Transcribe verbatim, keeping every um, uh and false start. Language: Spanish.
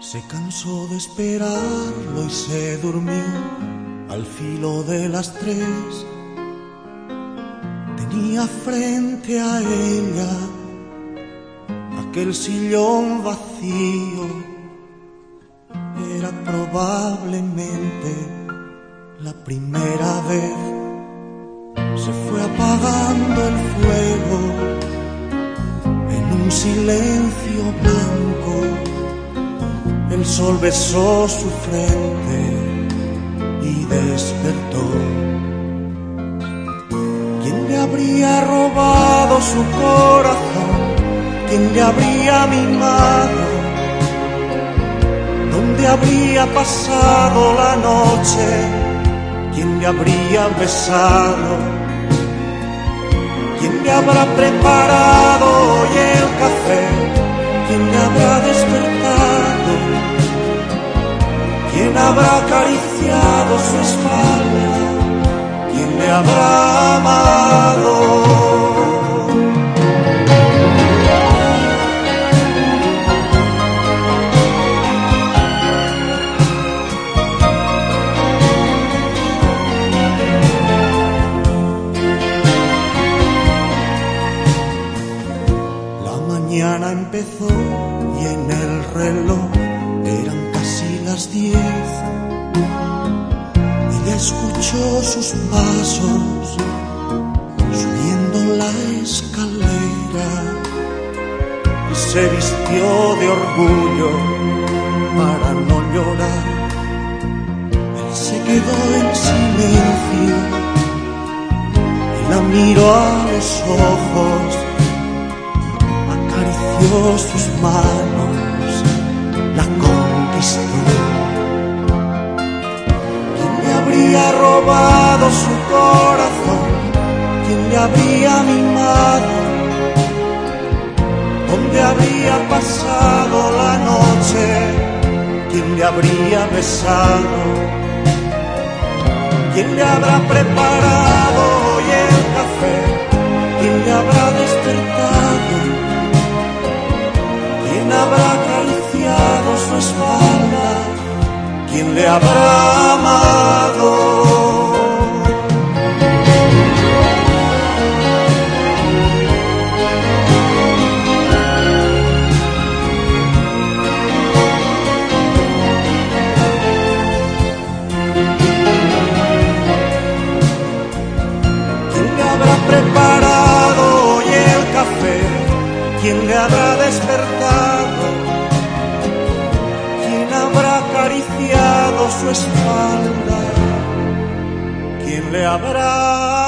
Se cansó de esperarlo y se durmió al filo de las tres. Tenía frente a ella aquel sillón vacío. Era probablemente la primera vez. Se fue apagando el fuego en un silencio blanco. El sol besó su frente y despertó. ¿Quién le habría robado su corazón? ¿Quién le habría mimado? ¿Dónde habría pasado la noche? ¿Quién le habría besado? ¿Quién le habrá preparado hoy el café? ¿Quién le habrá despertado? ¿Quién habrá acariciado su espalda? ¿Quién le habrá amado? La mañana empezó y en el reloj eran casi las diez. Ella escuchó sus pasos subiendo la escalera y se vistió de orgullo para no llorar. Él se quedó en silencio y la miró a los ojos, acarició sus manos, la conquistó. ¿Quién le habría robado su corazón? ¿Quién le habría mimado? ¿Dónde habría pasado la noche? ¿Quién le habría besado? ¿Quién le habrá preparado hoy el café? ¿Quién le habrá despertado? ¿Quién habrá acariciado su espalda? ¿Quién le habrá amado? ¿Quién le habrá preparado hoy el café? ¿Quién le habrá despertado? ¿Quién habrá acariciado su espalda? ¿Quién le habrá